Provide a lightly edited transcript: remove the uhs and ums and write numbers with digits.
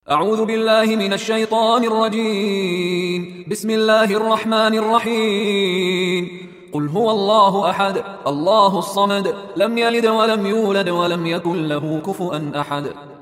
أعوذ بالله من الشيطان الرجيم. بسم الله الرحمن الرحيم. قل هو الله أحد الله الصمد لم يلد ولم يولد ولم يكن له كفؤا أحد.